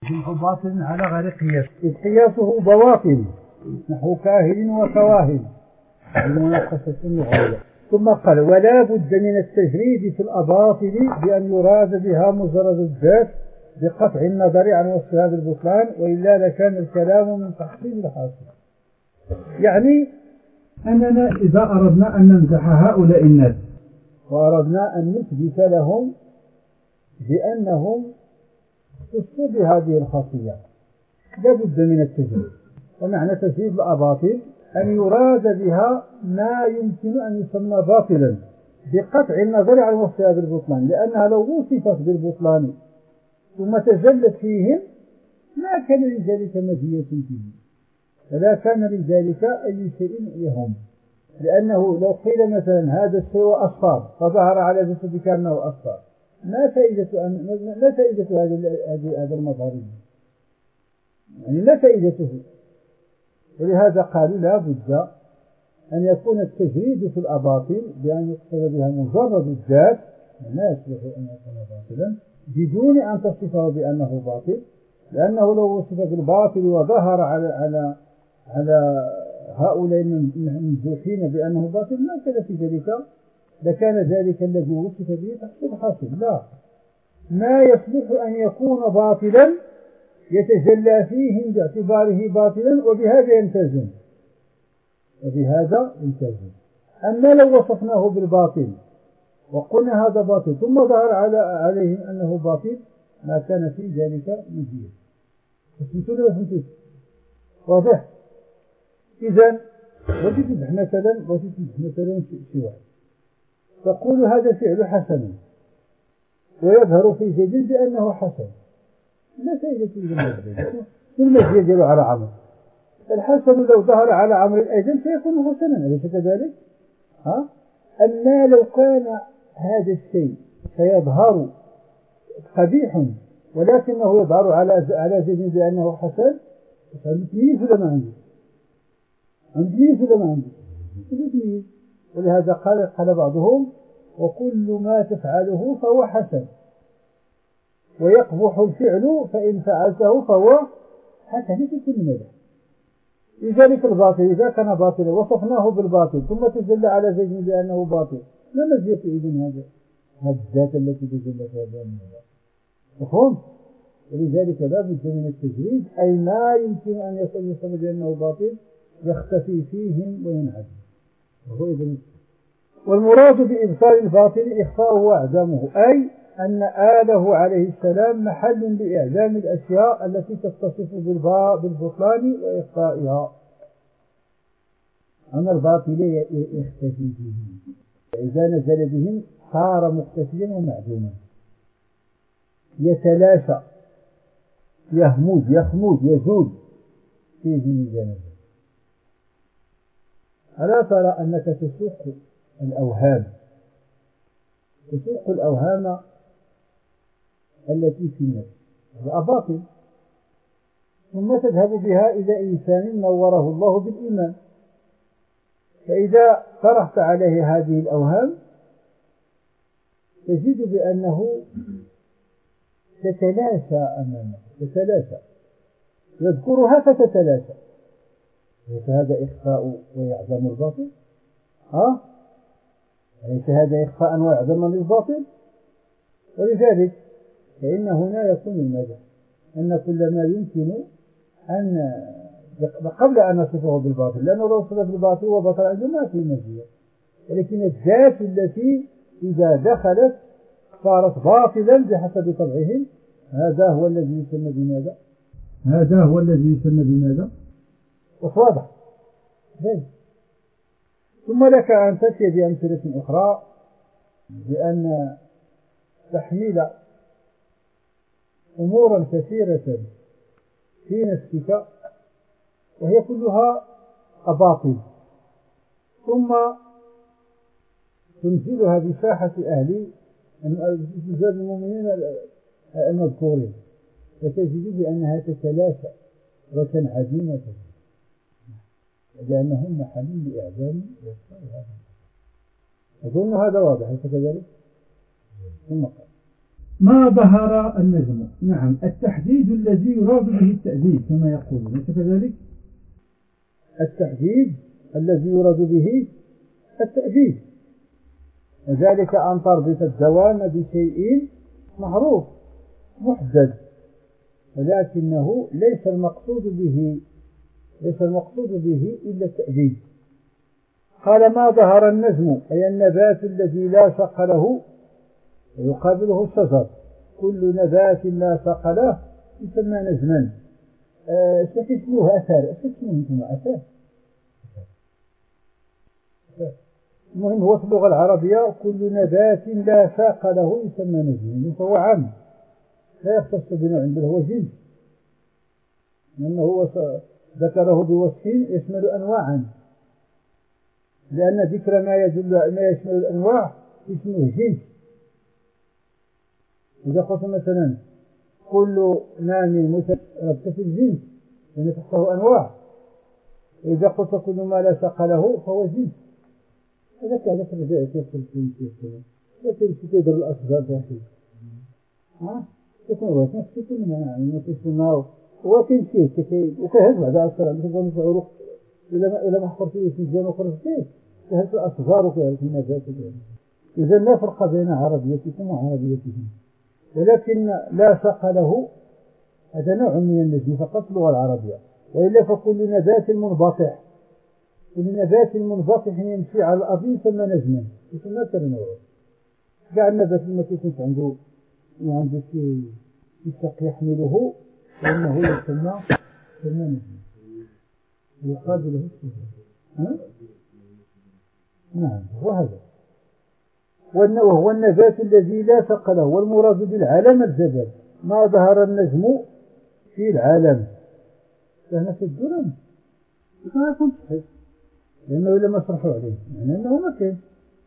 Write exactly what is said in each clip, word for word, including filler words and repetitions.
باطل على غير قياس، إذ قياسه بواطل نحو كاهن وكواهن بمناقشة اللغوية. ثم قال ولا بد من التجريد في الأباطل بأن يراد بها مجرد الذات بقطع النظر عن وصفها بالبطلان، وإلا لكان الكلام من تحصيل الحاصل. يعني أننا إذا أردنا أن نمدح هؤلاء الناس وأردنا أن نثبت لهم بأنهم تصل بهذه الخاصية لا بد من التجريد. ومعنى تجريد الأباطل أن يراد بها ما يمكن أن يسمى باطلا بقطع النظر عن وصفها بالبطلان، لأنها لو وصفت بالبطلان ثم تجلت فيهم ما كان لذلك مزية فيهم فلا كان لذلك أي شيء يهم. لأنه لو قيل مثلا هذا الشيء أصفر فظهر على جسدك أنه أصفر، ما فائدة أن ما فائدة هذا هذا المظهر؟ يعني ما فائدته؟ ولهذا قالوا لا بد أن يكون التجريد في الأباطيل بأن يقصد بها مجرد الذات، لا يصلح أن يكون باطلا بدون أن تصفه بأنه باطل، لأنه لو وصف بالباطل وظهر على على على هؤلاء الممدوحين بأنه باطل ما كان في ذلك لكان ذلك الذي وصف به تحصيل حاصل. لا، ما يصلح أن يكون باطلا يتجلى فيهم باعتباره باطلا وبهذا يمتازون وبهذا يمتازون. أما لو وصفناه بالباطل وقلنا هذا باطل ثم ظهر على عليهم أنه باطل ما كان في ذلك مزيد. فهمتوا ولا فهمتوا؟ واضح؟ إذا وتتبع مثلا وتتبع مثلا شيء واحد تقول هذا فعل حسن ويظهر في جديد بأنه حسن، لا فائدة للمزيد. المزيد ديالو على عمر الحسن لو ظهر على عمر أيضا سيكون حسنا، أليس كذلك؟ ها؟ أما لو كان هذا الشيء سيظهر قبيح ولكنه يظهر على على جديد بأنه حسن، فالتمييز ولا ما عندي؟ عندي ولا ما عندي؟ التمييز. ولهذا قال قال بعضهم وكل ما تفعله فهو حسن ويقبح الفعل فإن فعلته فهو حسن في كل مدى. لذلك الباطل إذا كان باطلا وصفناه بالباطل ثم تجلى على زيد بأنه باطل ما مزية إذن هذا هذا الذات التي تجلى في هذا الموضوع؟ مفهوم؟ ولذلك لا بد من التجريد، أي ما يمكن أن يكون يصف بأنه باطل يختفي فيهم وينعدم وهو إذن. والمراد بإبطال الباطل إخفاؤه وإعدامه، أي أن آله عليه السلام محل لإعدام الأشياء التي تتصف بالبطلان وإخفائها. أما الباطل يختفي بهم، فإذا نزل بهم صار مختفيا ومعدوما، يتلاشى يهمود يخمود يزول فيه ميزان. ألا ترى أنك تسوق الأوهام تسوق الأوهام التي في النفس الأباطل ثم تذهب بها إلى إنسان نوره الله بالإيمان، فإذا طرحت عليه هذه الأوهام تجد بأنه تتلاشى أمامه تتلاشى يذكرها فتتلاشى. ليس هذا إخفاء ويعدم الباطل؟ ها؟ ليس هذا إخفاء ويعدم للباطل؟ ولذلك فإن هنا يكون المدى أن كل ما يمكن أن قبل أن نصفه بالباطل، لأنه لو صفه بالباطل وبطل عنده ما في مزية، ولكن الذات التي إذا دخلت صارت باطلا بحسب طبعهم هذا هو الذي يسمى بماذا؟ هذا هو الذي يسمى بماذا؟ واضح. ثم لك أن تأتي بأمثلة أخرى بأن تحميل أمورا كثيرة في نفسك وهي كلها أباطل ثم تنزلها بساحة أهل المؤمنين المذكورين فتجد بأنها تتلاشى وتنعدم وتنعدم لأنهم محل لإعدام وإخفاء هذا. أظن هذا واضح كذلك. ثم قال ما ظهر النجم. نعم، التحديد الذي يراد به التأديب كما يقولون، ليس كذلك؟ التحديد الذي يراد به التأديب، وذلك أن تربط الدوام بشيء معروف محدد، ولكنه ليس المقصود به ليس المقصود به إلا التأديب. قال ما ظهر النجم أي النبات الذي لا ساق له، ويقابله الشجر. كل نبات لا ساق له يسمى نجما. ايش اسمه؟ أثر. ايش اسمه انتم؟ أثر. المهم هو في اللغة العربية كل نبات لا ساق له يسمى نجما، فهو عام لا يختص بنوع، بل هو جنس، لأنه هو ذكره بوصف يشمل أنواعا، لأن ذكر ما يدل ما يشمل الأنواع اسمه جنس. إذا قلت مثلا كل نام متربت في الجنس لأن تحته أنواع، إذا قلت كل ما لا ساق له فهو جنس. هذا كذا الرجاء يقول في الجنس لكن تقدر الأصدار داخل ها تكون واسمة تكون منها يعني تسمى وكل شيء كي وكهذا بعد أكثر عندك تقول نفعله إلى ما إلى ما حفرت فيه في الجنة وخرج فيه كهذا الأصدار وكهذا النبات. إذا لا فرق بين عربيتكم وعربيتهم، ولكن لا ساق له هذا نوع من النجم فقط اللغة العربية، وإلا فكل نبات منبطح كل نبات منبطح يمشي على الأرض يسمى نجما، يسمى كالنوع. كاع النبات اللي ما كيكونش عنده عنده شي ساق يحمله فإنه يسمى يسمى نجما يقابله الشجر. نعم هو هذا. وهو النبات الذي لا ساق له، والمراد بالعلم الجبل. ما ظهر النجم في العالم، فهنا في الظلم ما يكون صحيح، لأنه لما شرحوا عليه يعني أنه ما كان،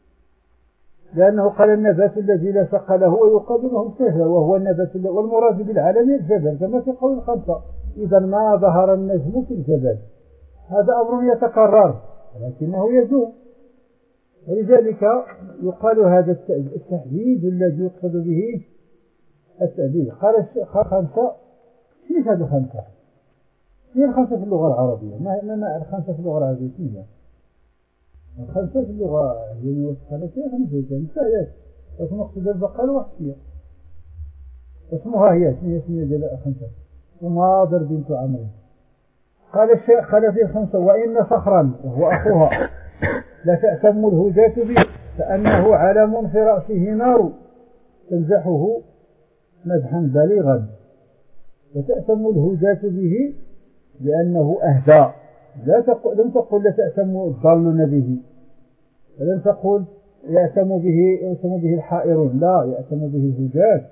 لأنه قال النبات الذي لا ساق له ويقابله الشجر، وهو النبات والمراد بالعالم الجبل كما في قول الخمسة. إذا ما ظهر النجم في الجبل هذا أمر يتكرر ولكنه يزول، ولذلك يقال هذا التحديد الذي يقصد به التأديب. قال الشيخ خمسة. كيف هذه الخمسة؟ هي الخمسة في اللغة العربية. ما ما الخمسة في اللغة العربية كيف؟ الخمسة في اللغة يعني وصفها فيها خمسة مثالات، لكن مقصود البقاء الوحشية. اسمها هي اسمها اسمها ديال الخمسة. وماضر بنت عمرو. قال الشيخ قال في الخمسة وإن صخرا وهو أخوها لا تأتم الهجاة به فأنه علم في رأسه نار تمزحه مدحا بليغا، وتأتم الهجاة به لأنه أهدى. لا تقل لم تقل لا تأتم الضالون به، ولم تقل يأتم به يأتم به الحائرون، لا يأتم به الهجاة.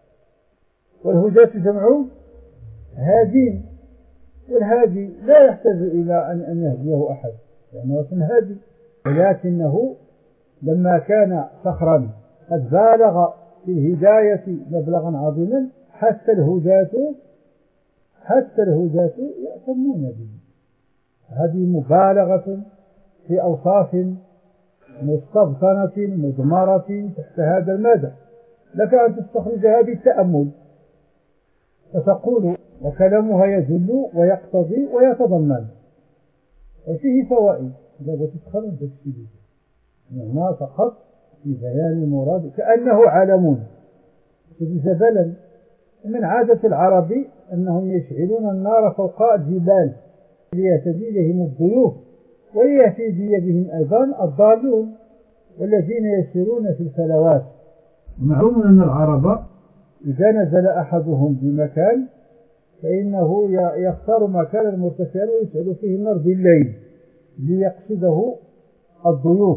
والهجاة جمع هادين، والهادي لا يحتاج إلى أن أن يهديه أحد لأنه اسم هادي، ولكنه لما كان صخرا قد بالغ في الهداية مبلغا عظيما حتى الهداة حتى الهداة يأتمون به. هذه مبالغة في أوصاف مستبطنة مضمرة تحت هذا المدى، لك أن تستخرجها بالتأمل فتقول وكلامها يدل ويقتضي ويتضمن وفيه فوائد. إذا بتتخرج بالسبيل هنا فقط في بيان المراد كأنه علم جبلا. من عادة العرب أنهم يشعلون النار فوق الجبال ليهتدي بهم الضيوف وليهتدي بهم أيضا الضالون والذين يسيرون في الفلوات. معلوم أن العرب إذا نزل أحدهم بمكان فإنه يختار مكانا مرتفعا ويشعل فيه النار بالليل ليقصده الضيوف،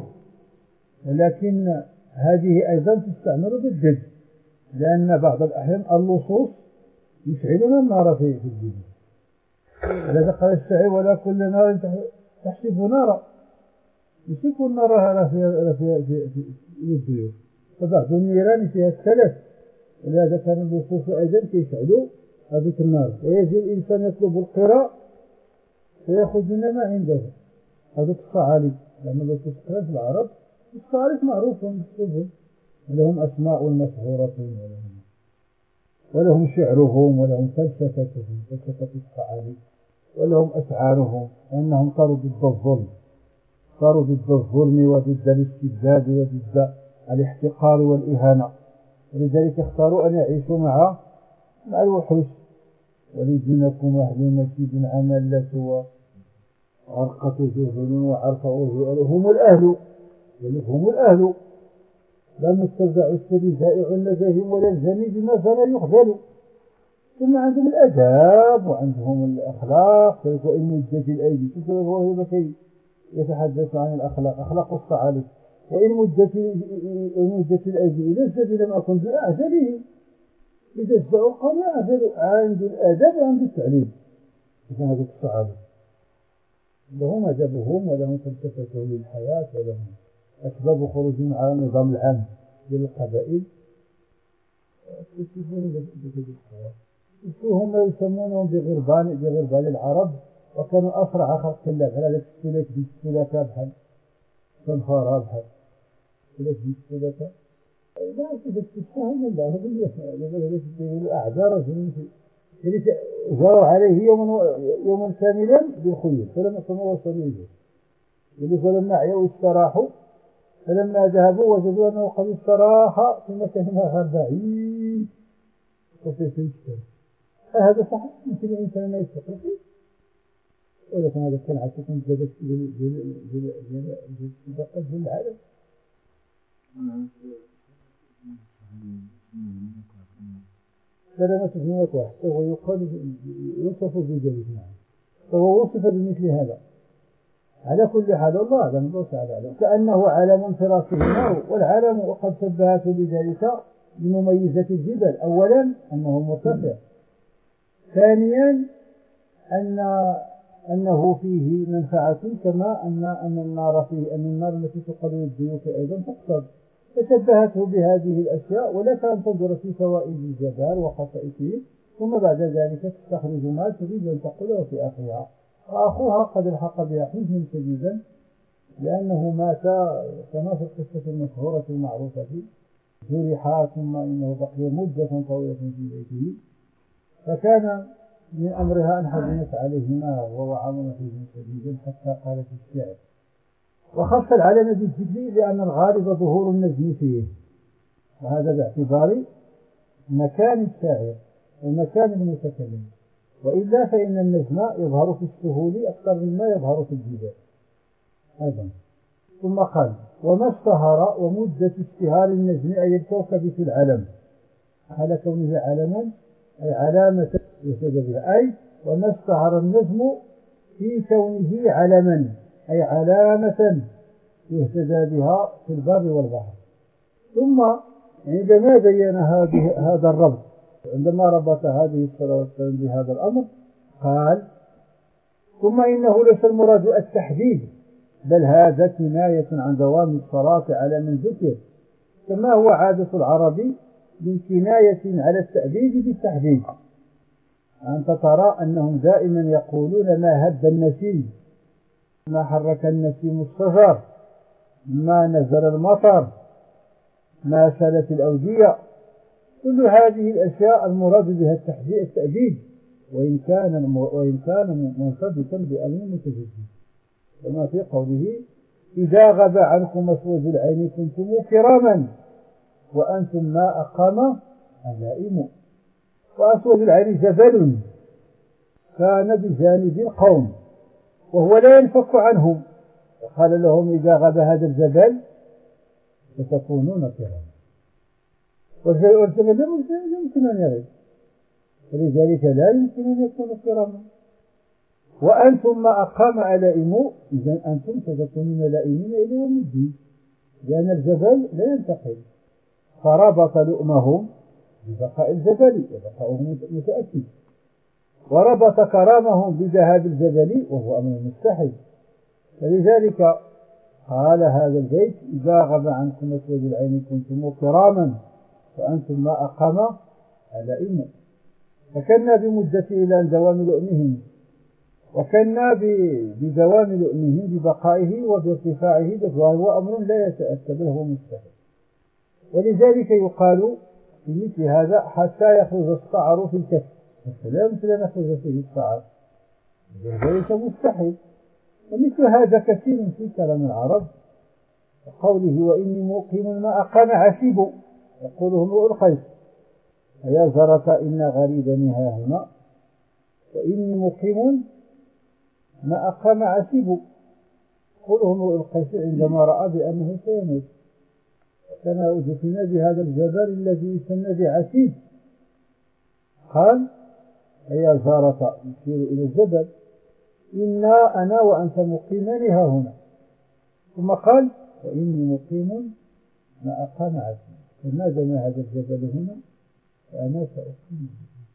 ولكن هذه أيضا تستعمل بالجد، لأن بعض الأحيان اللصوص يشعلون النار في الجبل. لذا قال الشاعر ولا كل نار تحسب نارا، يشك النار هذا في في في الضيوف، فبعض النيران فيها الثلاث، ولهذا كان اللصوص أيضا كيشعلوا هذه النار. ويجي الإنسان يطلب القراء ويأخذ ما عنده هذا الصعالي، لأن اللصوص في العرب الصعالي معروف بالسبب لهم أسماء مشهورة ولهم ولهم شعرهم ولهم فلسفتهم فلسفة الصعالي، ولهم أشعارهم، وأنهم صاروا ضد الظلم، صاروا ضد الظلم وضد الاستبداد وضد الاحتقار والإهانة. ولذلك اختاروا أن يعيشوا مع مع الوحوش. ولدينكم أهل مسجد عملة وعرقة جهل وعرفة هم الأهل، هم الأهل لا مسترجع السبيل زائع لديهم ولا الجميل بما فلا يخذل. ثم عندهم الأداب وعندهم الأخلاق. وإن مدت الأيدي وهو يتحدث عن الأخلاق، أخلاق الصعالي. وإن مدت مدت الأيدي إلى الزبي لم أكن بأعجله. إذا الزعوا قال أعجل، عند الأدب وعند التعليم. إذا هذا الصعالي لهم أدبهم ولهم فلسفتهم للحياة ولهم أسباب خروجهم على النظام العام للقبائل. هم يسمونهم بغربان بغربان العرب، وكانوا أسرع خلق الله على ذلك السلك بالسلكة بحال سنخارها بحال سلك بالسلكة. لا تجد تستهل الله هذا الأعذار التي جروا عليه يوما يوما كاملا بالخيول فلم يكونوا وصلوا إليه. فلما عيوا استراحوا، فلما ذهبوا وجدوا أنه قد استراح في مكان آخر بعيد وسوف يشتري. هذا صحيح يمكن الإنسان ما يستقر فيه، ولكن هذا كان عشان جلس جل جل جل جل جل جل العالم. سلامة ابن واحد وهو يقال يوصف بذلك. فهو وصف بمثل هذا. على كل حال الله أعلم الله تعالى كأنه علم في رأسه النار، والعلم وقد شبهته بذلك بمميزة الجبل. أولا أنه مرتفع، ثانيا أن أنه فيه منفعة، كما أن أن النار فيه أن النار التي تقلل الزيوت أيضا تقصد. فشبهته بهذه الأشياء، ولك أن تنظر في فوائد الجبال وخصائصه، ثم بعد ذلك تستخرج ما تريد أن تقوله في أخيها. وأخوها قد الحق بها حزنا شديدا، لأنه مات كما في القصة المشهورة المعروفة، جرح ثم إنه بقي مدة طويلة في بيته، فكان من أمرها أن حزنت عليهما ووعظنا حزنا شديدا حتى قالت الشعر. وخص العلم بالذكر لأن الغالب ظهور النجم فيه، وهذا باعتبار مكان الشاعر ومكان المتكلم، وإلا فإن النجم يظهر في السهول أكثر مما يظهر في الجبال أيضا. ثم قال: وما اشتهر، ومدة اشتهار النجم أي الكوكب في العلم، على كونه علما أي علامة يهتدى بها، أي وما اشتهر النجم في كونه علما أي علامة يهتدى بها في البر والبحر. ثم عندما بين هذا الربط، عندما ربط هذه الصلاة والسلام بهذا الأمر، قال: ثم إنه ليس المراد التحديد، بل هذا كناية عن دوام الصلاة على من ذكر، كما هو عادة العرب من كناية على التأبيد بالتحديد. أنت ترى أنهم دائما يقولون: ما هب النسيم، ما حرك النسيم الشجر، ما نزل المطر، ما سالت الأودية. كل هذه الأشياء المراد بها التأبيد، وإن كان وإن كان منصدقا بأمر متجدد، كما في قوله: إذا غاب عنكم مسود العين كنتم كراما وأنتم ما أقام علائم. وأسود العين جبل كان بجانب القوم وهو لا ينفك عنهم، وقال لهم: إذا غاب هذا الجبل ستكونون كراما. والجبل لا يمكن أن يغيب، ولذلك لا يمكن أن يكون كراما. وأنتم ما أقام علائم، إذن أنتم ستكونون لائمين إلى يوم الدين، لأن الجبل لا ينتقل. فربط لؤمهم ببقاء الجبل وبقاؤهم متأكد، وربط كرامهم بذهاب الجبل وهو أمر مستحيل. فلذلك قال هذا البيت: إذا غاب عنكم مسود العين كنتم كراما وأنتم ما أقام علائم. فكنا بمدته إلى دوام لؤمهم، وكنا بدوام لؤمهم ببقائه وبارتفاعه، وهو أمر لا يتأتى بل هو مستحيل. ولذلك يقال في مثل هذا حتى يخرج الشعر في الكف، لا يمكن أن يخرج فيه الشعر، ذلك مستحيل. ومثل هذا كثير في كلام العرب، قوله وإني مقيم ما أقام عشيب، يقوله امرؤ القيس: يا زرة إن غريبني ها هنا، وإني مقيم ما أقام عشيب، يقوله امرؤ القيس عندما رأى بأنه سيموت، كان أدفن بهذا الجبل الذي يسمى بعشيب، قال: يا زارة، يشير إلى الجبل، إنا أنا وأنت مقيمان ها هنا، ثم قال: وإني مقيم ما أقام عشيب، فما دام هذا الجبل هنا فأنا سأقيم.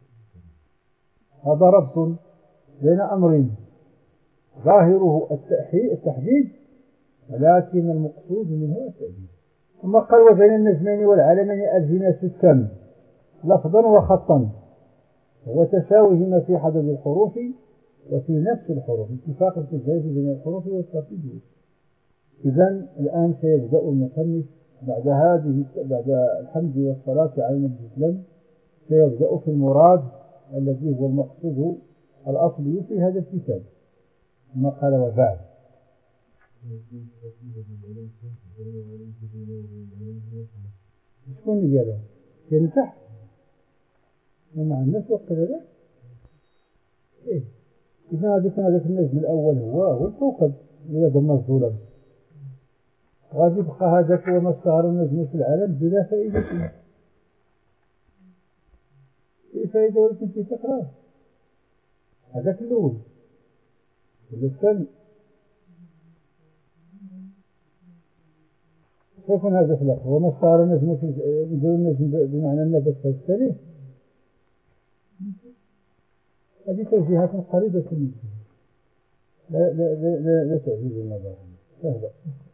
هذا ربط بين أمر ظاهره التحديد ولكن المقصود منه التأديب. ثم قال: وبين النجمين والعلمين ألزمة التم لفظا وخطا، وتساويهما في عدد الحروف وفي نفس الحروف، اتفاق التزايد بين الحروف والترتيب. إذن الآن سيبدأ المصنف بعد هذه بعد الحمد والصلاة على النبي الإسلام سيبدأ في المراد الذي هو المقصود الأصلي في هذا الكتاب. ثم قال: وبعد شكون اللي قالها؟ كان تحت ومع الناس وقت ذلك. إيه إذا هذاك هذاك النجم الأول هو هو الكوكب اللي هذا الظلام، غادي يبقى هذاك وما اشتهر النجم في العالم بلا فائدة فيه. إيه فائدة ولكن في تكرار هذاك الأول الثاني. فيكون هذا في الآخر وما اشتهر النجم في النجم بمعنى النبات الثاني. هذه توجيهات قريبة منه، لا لا لا لا تعجز النظر سهلة.